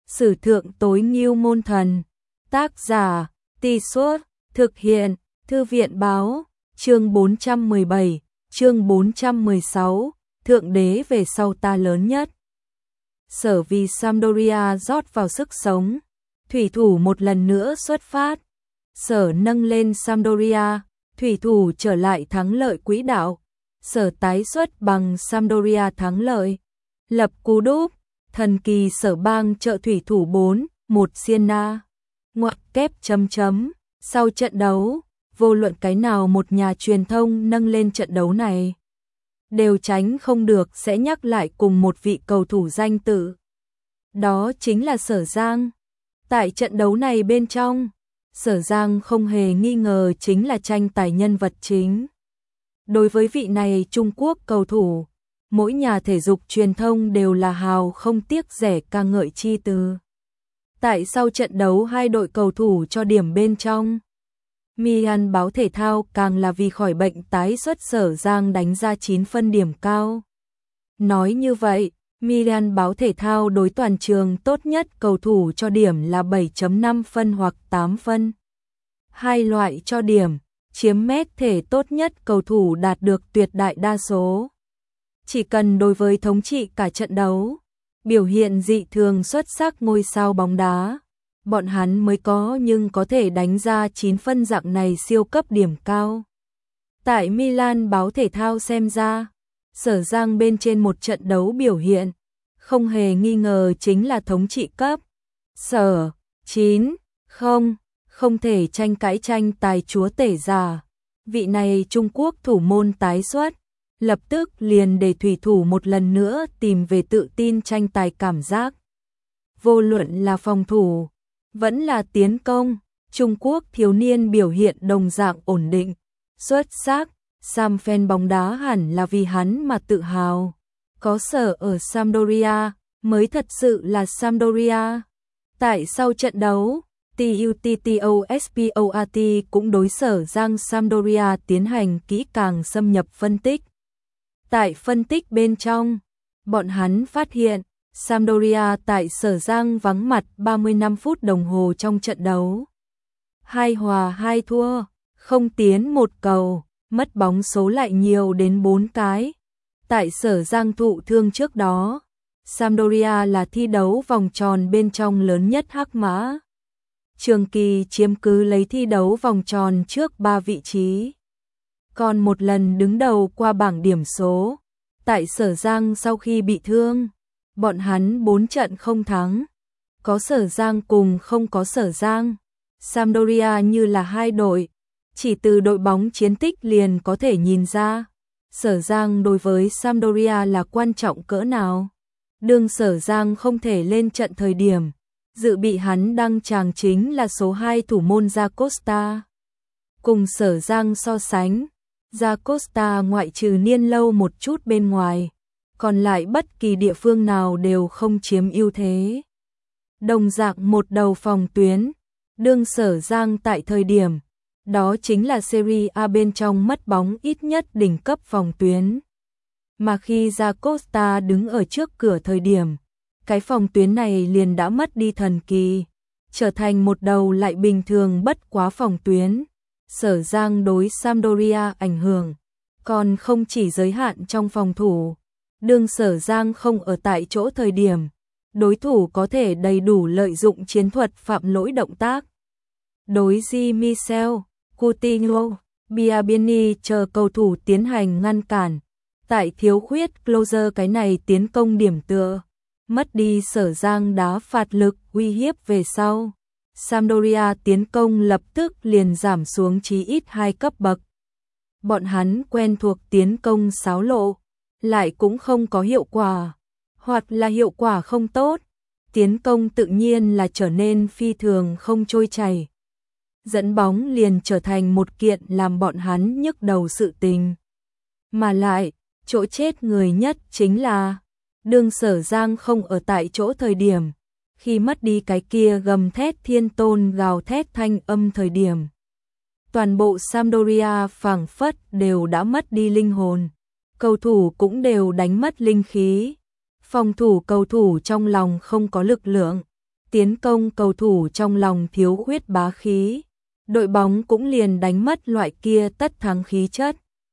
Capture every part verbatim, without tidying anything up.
Sử thượng tối ngưu môn thần. Tác giả, Tì Suốt, thực hiện, Thư viện báo, chương bốn trăm mười bảy, chương bốn trăm mười sáu, Thượng đế về sau ta lớn nhất. Sở vì Sampdoria rót vào sức sống, thủy thủ một lần nữa xuất phát. Sở nâng lên Sampdoria, thủy thủ trở lại thắng lợi quỹ đạo. Sở tái xuất bằng Sampdoria thắng lợi. Lập cú đúp, thần kỳ sở bang trợ thủy thủ bốn, một Siena. Ngoặc kép chấm chấm, sau trận đấu, vô luận cái nào một nhà truyền thông nâng lên trận đấu này, đều tránh không được sẽ nhắc lại cùng một vị cầu thủ danh tự. Đó chính là Sở Giang. Tại trận đấu này bên trong, Sở Giang không hề nghi ngờ chính là tranh tài nhân vật chính. Đối với vị này Trung Quốc cầu thủ, mỗi nhà thể dục truyền thông đều là hào không tiếc rẻ ca ngợi chi từ. Tại sau trận đấu hai đội cầu thủ cho điểm bên trong, Milan báo thể thao càng là vì khỏi bệnh tái xuất Sở Giang đánh ra chín phân điểm cao. Nói như vậy, Milan báo thể thao đối toàn trường tốt nhất cầu thủ cho điểm là bảy chấm năm phân hoặc tám phân. Hai loại cho điểm, chiếm mét thể tốt nhất cầu thủ đạt được tuyệt đại đa số. Chỉ cần đối với thống trị cả trận đấu, biểu hiện dị thường xuất sắc ngôi sao bóng đá, bọn hắn mới có nhưng có thể đánh ra chín phân dạng này siêu cấp điểm cao. Tại Milan báo thể thao xem ra, Sở Giang bên trên một trận đấu biểu hiện, không hề nghi ngờ chính là thống trị cấp. Sở, chín, không, không thể tranh cãi tranh tài chúa tể giả. Vị này Trung Quốc thủ môn tái xuất, lập tức liền để thủy thủ một lần nữa tìm về tự tin tranh tài cảm giác. Vô luận là phòng thủ, vẫn là tiến công, Trung Quốc thiếu niên biểu hiện đồng dạng ổn định, xuất sắc. Sam fan bóng đá hẳn là vì hắn mà tự hào. Có Sở ở Sampdoria mới thật sự là Sampdoria. Tại sau trận đấu, TUTTOSPORT cũng đối Sở Giang Sampdoria tiến hành kỹ càng xâm nhập phân tích. Tại phân tích bên trong, bọn hắn phát hiện Sampdoria tại Sở Giang vắng mặt ba mươi lăm phút đồng hồ trong trận đấu. Hai hòa hai thua, không tiến một cầu, mất bóng số lại nhiều đến bốn cái. Tại Sở Giang thụ thương trước đó, Sampdoria là thi đấu vòng tròn bên trong lớn nhất hắc mã. Trường kỳ chiếm cứ lấy thi đấu vòng tròn trước ba vị trí. Còn một lần đứng đầu qua bảng điểm số. Tại Sở Giang sau khi bị thương, bọn hắn bốn trận không thắng. Có Sở Giang cùng không có Sở Giang. Sampdoria như là hai đội. Chỉ từ đội bóng chiến tích liền có thể nhìn ra, Sở Giang đối với Sampdoria là quan trọng cỡ nào. Đương Sở Giang không thể lên trận thời điểm, dự bị hắn đăng tràng chính là số hai thủ môn Da Costa. Cùng Sở Giang so sánh, Da Costa ngoại trừ niên lâu một chút bên ngoài, còn lại bất kỳ địa phương nào đều không chiếm ưu thế. Đồng dạng một đầu phòng tuyến, đương Sở Giang tại thời điểm, đó chính là Serie A bên trong mất bóng ít nhất đỉnh cấp phòng tuyến. Mà khi Da Costa đứng ở trước cửa thời điểm, cái phòng tuyến này liền đã mất đi thần kỳ, trở thành một đầu lại bình thường bất quá phòng tuyến. Sở Giang đối Sampdoria ảnh hưởng, còn không chỉ giới hạn trong phòng thủ. Đương Sở Giang không ở tại chỗ thời điểm, đối thủ có thể đầy đủ lợi dụng chiến thuật phạm lỗi động tác. Đối Di Michel, Coutinho, Biabiany chờ cầu thủ tiến hành ngăn cản. Tại thiếu khuyết closer cái này tiến công điểm tựa, mất đi Sở Giang đá phạt lực uy hiếp về sau. Sampdoria tiến công lập tức liền giảm xuống chí ít hai cấp bậc. Bọn hắn quen thuộc tiến công xáo lộ, lại cũng không có hiệu quả, hoặc là hiệu quả không tốt. Tiến công tự nhiên là trở nên phi thường không trôi chảy. Dẫn bóng liền trở thành một kiện làm bọn hắn nhức đầu sự tình. Mà lại, chỗ chết người nhất chính là đương Sở Giang không ở tại chỗ thời điểm, khi mất đi cái kia gầm thét thiên tôn gào thét thanh âm thời điểm. Toàn bộ Sampdoria phảng phất đều đã mất đi linh hồn, cầu thủ cũng đều đánh mất linh khí. Phòng thủ cầu thủ trong lòng không có lực lượng, tiến công cầu thủ trong lòng thiếu khuyết bá khí, đội bóng cũng liền đánh mất loại kia tất thắng khí chất.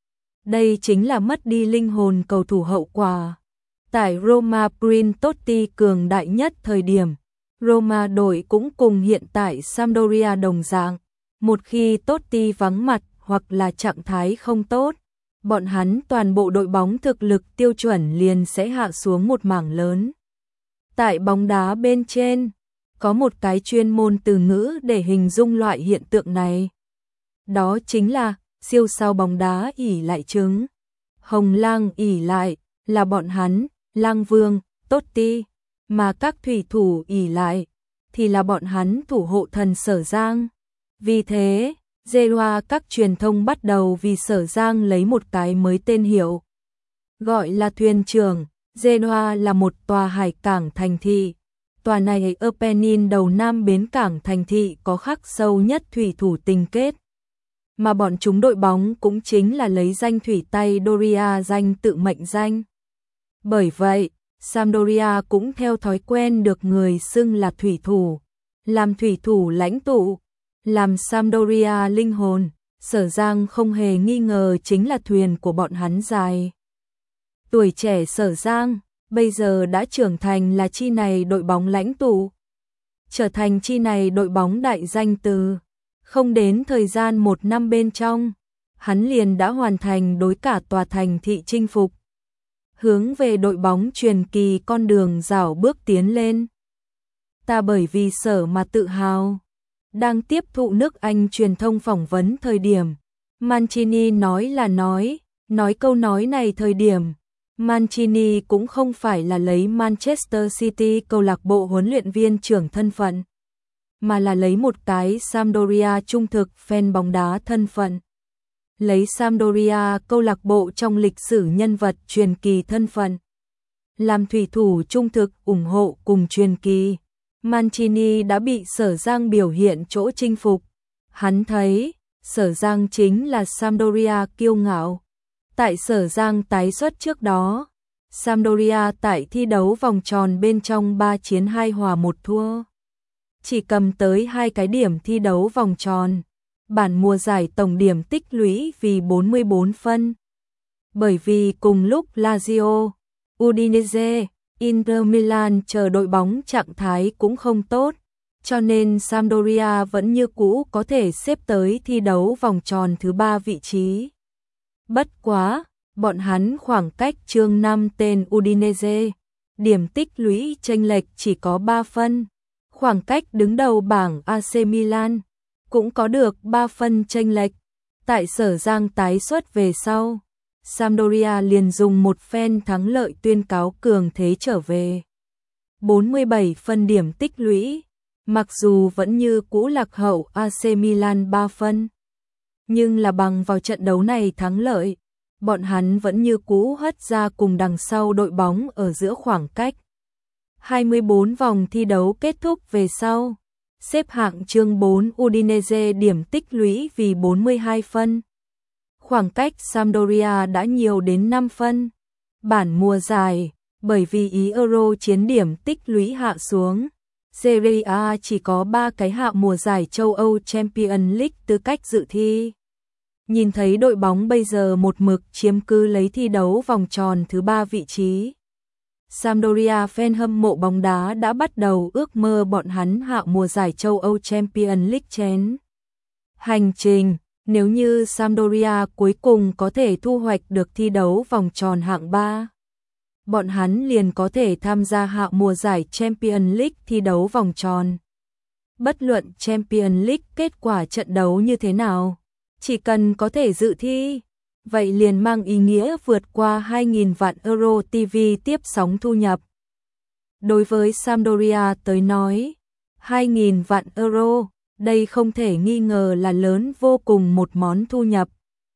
Đây chính là mất đi linh hồn cầu thủ hậu quả. Tại Roma Prin Totti cường đại nhất thời điểm, Roma đội cũng cùng hiện tại Sampdoria đồng dạng. Một khi Totti vắng mặt hoặc là trạng thái không tốt, bọn hắn toàn bộ đội bóng thực lực tiêu chuẩn liền sẽ hạ xuống một mảng lớn. Tại bóng đá bên trên, có một cái chuyên môn từ ngữ để hình dung loại hiện tượng này. Đó chính là siêu sao bóng đá ỷ lại trứng. Hồng Lang ỷ lại là bọn hắn, Lang Vương, Totti, mà các thủy thủ ỷ lại thì là bọn hắn thủ hộ thần Sở Giang. Vì thế, Genoa các truyền thông bắt đầu vì Sở Giang lấy một cái mới tên hiệu. Gọi là thuyền trưởng. Genoa là một tòa hải cảng thành thị. Tòa này ở Penin đầu nam bến cảng thành thị có khắc sâu nhất thủy thủ tình kết. Mà bọn chúng đội bóng cũng chính là lấy danh thủy tay Doria danh tự mệnh danh. Bởi vậy, Sampdoria cũng theo thói quen được người xưng là thủy thủ. Làm thủy thủ lãnh tụ, làm Sampdoria linh hồn, Sở Giang không hề nghi ngờ chính là thuyền của bọn hắn dài. Tuổi trẻ Sở Giang, bây giờ đã trưởng thành là chi này đội bóng lãnh tụ. Trở thành chi này đội bóng đại danh từ. Không đến thời gian một năm bên trong, hắn liền đã hoàn thành đối cả tòa thành thị chinh phục. Hướng về đội bóng truyền kỳ con đường rảo bước tiến lên. Ta bởi vì Sở mà tự hào. Đang tiếp thụ nước Anh truyền thông phỏng vấn thời điểm, Mancini nói là nói, nói câu nói này thời điểm, Mancini cũng không phải là lấy Manchester City câu lạc bộ huấn luyện viên trưởng thân phận, mà là lấy một cái Sampdoria trung thực fan bóng đá thân phận. Lấy Sampdoria câu lạc bộ trong lịch sử nhân vật truyền kỳ thân phận. Làm thủy thủ trung thực ủng hộ cùng truyền kỳ. Mancini đã bị Sở Giang biểu hiện chỗ chinh phục. Hắn thấy, Sở Giang chính là Sampdoria kiêu ngạo. Tại Sở Giang tái xuất trước đó, Sampdoria tại thi đấu vòng tròn bên trong ba chiến hai hòa một thua. Chỉ cầm tới hai cái điểm thi đấu vòng tròn. Bản mùa giải tổng điểm tích lũy vì bốn mươi bốn phân. Bởi vì cùng lúc Lazio, Udinese, Inter Milan chờ đội bóng trạng thái cũng không tốt, cho nên Sampdoria vẫn như cũ có thể xếp tới thi đấu vòng tròn thứ ba vị trí. Bất quá, bọn hắn khoảng cách chương năm tên Udinese, điểm tích lũy chênh lệch chỉ có ba phân. Khoảng cách đứng đầu bảng a xê Milan cũng có được ba phân chênh lệch. Tại Sở Giang tái xuất về sau, Sampdoria liền dùng một phen thắng lợi tuyên cáo cường thế trở về. bốn mươi bảy phân điểm tích lũy, mặc dù vẫn như cũ lạc hậu a xê Milan ba phân. Nhưng là bằng vào trận đấu này thắng lợi, bọn hắn vẫn như cũ hất ra cùng đằng sau đội bóng ở giữa khoảng cách. hai mươi bốn vòng thi đấu kết thúc về sau, xếp hạng chương bốn Udinese điểm tích lũy vì bốn mươi hai phân. Khoảng cách Sampdoria đã nhiều đến năm phân. Bản mùa giải, bởi vì ý Euro chiến điểm tích lũy hạ xuống, Serie A chỉ có ba cái hạ mùa giải châu Âu Champions League tư cách dự thi. Nhìn thấy đội bóng bây giờ một mực chiếm cứ lấy thi đấu vòng tròn thứ ba vị trí. Sampdoria fan hâm mộ bóng đá đã bắt đầu ước mơ bọn hắn hạ mùa giải châu Âu Champions League chén. Hành trình, nếu như Sampdoria cuối cùng có thể thu hoạch được thi đấu vòng tròn hạng ba, bọn hắn liền có thể tham gia hạ mùa giải Champions League thi đấu vòng tròn. Bất luận Champions League kết quả trận đấu như thế nào, chỉ cần có thể dự thi, vậy liền mang ý nghĩa vượt qua hai nghìn vạn euro ti vi tiếp sóng thu nhập. Đối với Sampdoria tới nói, hai nghìn vạn euro, đây không thể nghi ngờ là lớn vô cùng một món thu nhập.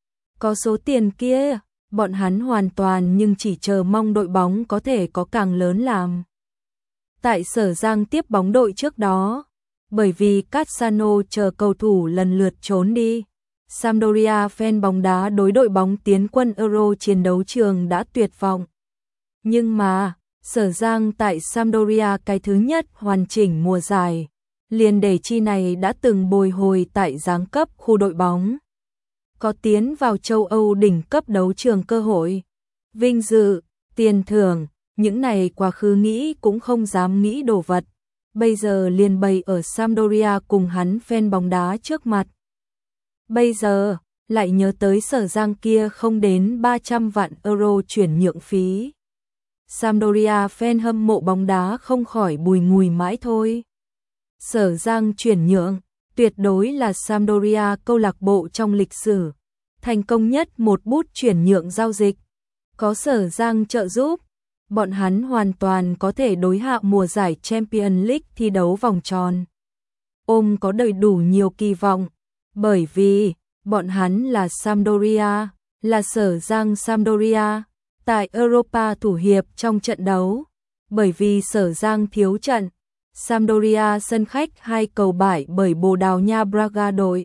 Có số tiền kia, bọn hắn hoàn toàn nhưng chỉ chờ mong đội bóng có thể có càng lớn làm. Tại Sở Giang tiếp bóng đội trước đó, bởi vì Cassano chờ cầu thủ lần lượt trốn đi, Sampdoria fan bóng đá đối đội bóng tiến quân Euro chiến đấu trường đã tuyệt vọng. Nhưng mà, Sở Giang tại Sampdoria cái thứ nhất hoàn chỉnh mùa giải, liền để chi này đã từng bồi hồi tại giáng cấp khu đội bóng. Có tiến vào châu Âu đỉnh cấp đấu trường cơ hội, vinh dự, tiền thưởng, những này quá khứ nghĩ cũng không dám nghĩ đồ vật. Bây giờ liền bày ở Sampdoria cùng hắn fan bóng đá trước mặt. Bây giờ, lại nhớ tới Sở Giang kia không đến ba trăm vạn euro chuyển nhượng phí. Sampdoria fan hâm mộ bóng đá không khỏi bùi ngùi mãi thôi. Sở Giang chuyển nhượng, tuyệt đối là Sampdoria câu lạc bộ trong lịch sử, thành công nhất một bút chuyển nhượng giao dịch. Có Sở Giang trợ giúp, bọn hắn hoàn toàn có thể đối hạ mùa giải Champions League thi đấu vòng tròn. Ôm có đầy đủ nhiều kỳ vọng, bởi vì bọn hắn là Sampdoria, là Sở Giang Sampdoria, tại Europa thủ hiệp trong trận đấu, bởi vì Sở Giang thiếu trận, Sampdoria sân khách hai cầu bại bởi Bồ Đào Nha Braga đội.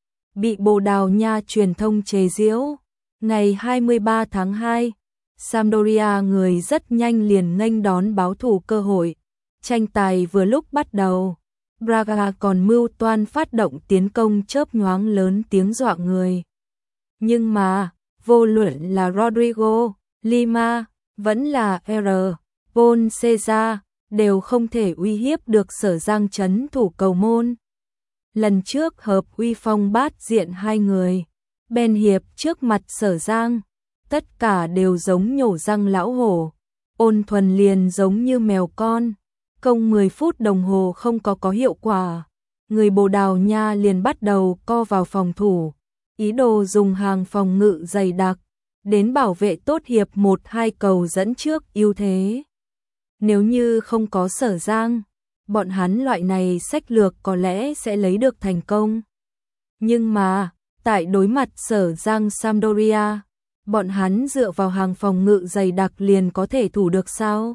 Bị Bồ Đào Nha truyền thông chế giễu, ngày hai mươi ba tháng hai, Sampdoria người rất nhanh liền nghênh đón báo thù cơ hội. Tranh tài vừa lúc bắt đầu, Braga còn mưu toan phát động tiến công chớp nhoáng lớn tiếng dọa người. Nhưng mà, vô luận là Rodrigo, Lima, vẫn là R. Paul Cesar, đều không thể uy hiếp được Sở Giang trấn thủ cầu môn. Lần trước hợp uy phong bát diện hai người, Ben Hiệp trước mặt Sở Giang, tất cả đều giống nhổ răng lão hổ, Ôn Thuần liền giống như mèo con. Công mười phút đồng hồ không có có hiệu quả, người Bồ Đào Nha liền bắt đầu co vào phòng thủ, ý đồ dùng hàng phòng ngự dày đặc, đến bảo vệ tốt hiệp một hai cầu dẫn trước ưu thế. Nếu như không có Sở Giang, bọn hắn loại này sách lược có lẽ sẽ lấy được thành công. Nhưng mà, tại đối mặt Sở Giang Sampdoria, bọn hắn dựa vào hàng phòng ngự dày đặc liền có thể thủ được sao?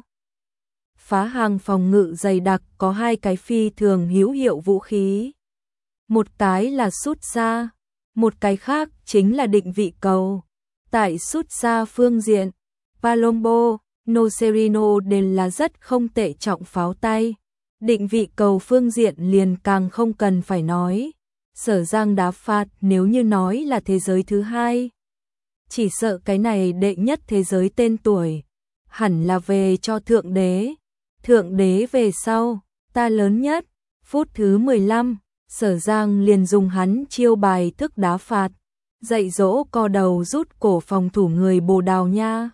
Phá hàng phòng ngự dày đặc có hai cái phi thường hữu hiệu vũ khí. Một cái là sút xa, một cái khác chính là định vị cầu. Tại sút xa phương diện, Palombo, Nocerino đều là rất không tệ trọng pháo tay. Định vị cầu phương diện liền càng không cần phải nói. Sở Giang đá phạt nếu như nói là thế giới thứ hai, chỉ sợ cái này đệ nhất thế giới tên tuổi, hẳn là về cho Thượng Đế. Thượng Đế về sau, ta lớn nhất. Phút thứ mười lăm, Sở Giang liền dùng hắn chiêu bài thức đá phạt, dạy dỗ co đầu rút cổ phòng thủ người Bồ Đào Nha.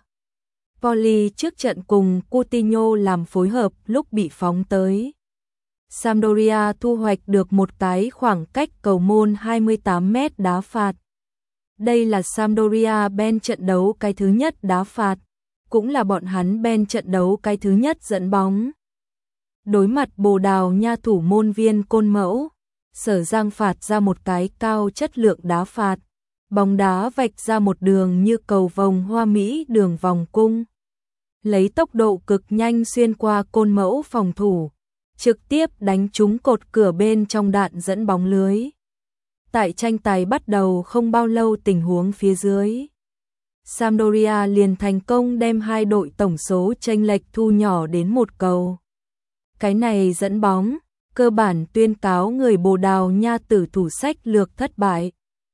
Poli trước trận cùng Coutinho làm phối hợp lúc bị phóng tới. Sampdoria thu hoạch được một cái khoảng cách cầu môn hai mươi tám mét đá phạt. Đây là Sampdoria Ben trận đấu cái thứ nhất đá phạt, cũng là bọn hắn Ben trận đấu cái thứ nhất dẫn bóng. Đối mặt Bồ Đào Nha thủ môn viên Côn Mẫu, Sở Giang phạt ra một cái cao chất lượng đá phạt, bóng đá vạch ra một đường như cầu vồng hoa mỹ đường vòng cung. Lấy tốc độ cực nhanh xuyên qua Côn Mẫu phòng thủ, trực tiếp đánh trúng cột cửa bên trong đạn dẫn bóng lưới. Tại tranh tài bắt đầu không bao lâu tình huống phía dưới, Sampdoria liền thành công đem hai đội tổng số chênh lệch thu nhỏ đến một cầu. Cái này dẫn bóng, cơ bản tuyên cáo người Bồ Đào Nha tử thủ sách lược thất bại.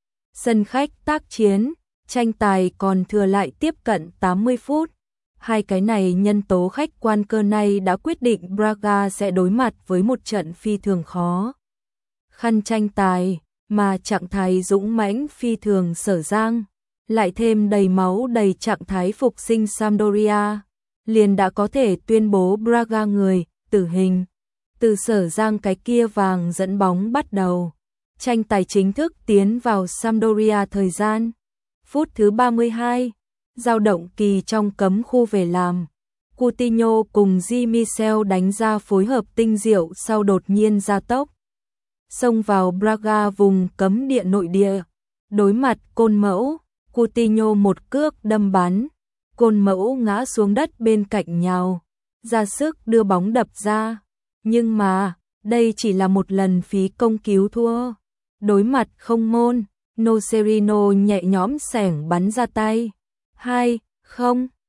Sân khách tác chiến, tranh tài còn thừa lại tiếp cận tám mươi phút. Hai cái này nhân tố khách quan cơ này đã quyết định Braga sẽ đối mặt với một trận phi thường khó khăn tranh tài, mà trạng thái dũng mãnh phi thường Sở Giang, lại thêm đầy máu đầy trạng thái phục sinh Sampdoria, liền đã có thể tuyên bố Braga người tử hình. Từ Sở Giang cái kia vàng dẫn bóng bắt đầu, tranh tài chính thức tiến vào Sampdoria thời gian. Phút thứ ba mươi hai, dao động kỳ trong cấm khu về làm. Coutinho cùng Di Michel đánh ra phối hợp tinh diệu sau đột nhiên gia tốc, xông vào Braga vùng cấm địa nội địa. Đối mặt Côn Mẫu, Coutinho một cước đâm bắn, Côn Mẫu ngã xuống đất bên cạnh nhào, ra sức đưa bóng đập ra. Nhưng mà, đây chỉ là một lần phí công cứu thua. Đối mặt không môn, Nocerino nhẹ nhõm xẻng bắn ra tay. hai không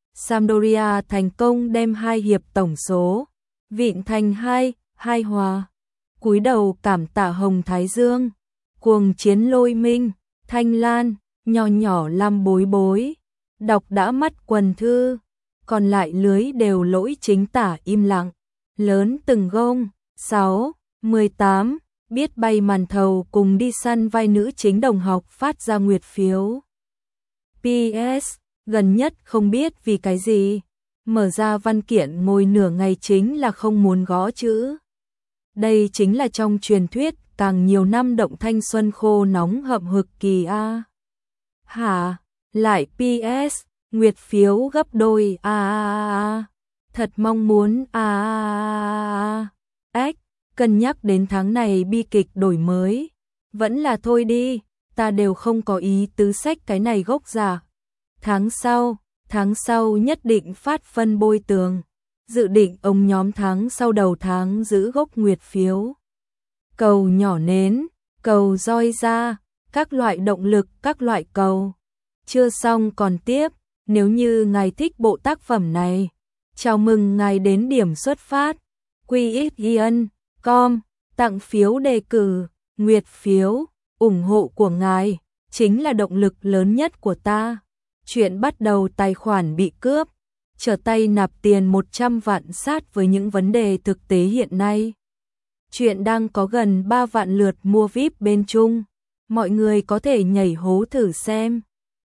Sampdoria thành công đem hai hiệp tổng số vịn thành hai, hai hòa. Cúi đầu cảm tạ Hồng Thái Dương, cuồng chiến Lôi Minh, Thanh Lan, nhỏ nhỏ làm bối bối, đọc đã mắt quần thư, còn lại lưới đều lỗi chính tả im lặng, lớn từng gông, sáu, mười tám, biết bay màn thầu cùng đi săn vai nữ chính đồng học phát ra nguyệt phiếu. pê ét, gần nhất không biết vì cái gì, mở ra văn kiện ngồi nửa ngày chính là không muốn gõ chữ. Đây chính là trong truyền thuyết càng nhiều năm động thanh xuân khô nóng hậm hực kỳ a. Hả, lại pê ét, nguyệt phiếu gấp đôi a a a. Thật mong muốn a a a. Ếch, cân nhắc đến tháng này bi kịch đổi mới, vẫn là thôi đi, ta đều không có ý tứ sách cái này gốc giả. Tháng sau, tháng sau nhất định phát phân bôi tường. Dự định ông nhóm tháng sau đầu tháng giữ gốc nguyệt phiếu. Cầu nhỏ nến, cầu roi ra, các loại động lực, các loại cầu. Chưa xong còn tiếp, nếu như ngài thích bộ tác phẩm này, chào mừng ngài đến điểm xuất phát. quy ích yên chấm com, tặng phiếu đề cử, nguyệt phiếu, ủng hộ của ngài, chính là động lực lớn nhất của ta. Chuyện bắt đầu tài khoản bị cướp, trở tay nạp tiền một trăm vạn sát với những vấn đề thực tế hiện nay. Chuyện đang có gần ba vạn lượt mua víp bên Trung, mọi người có thể nhảy hố thử xem.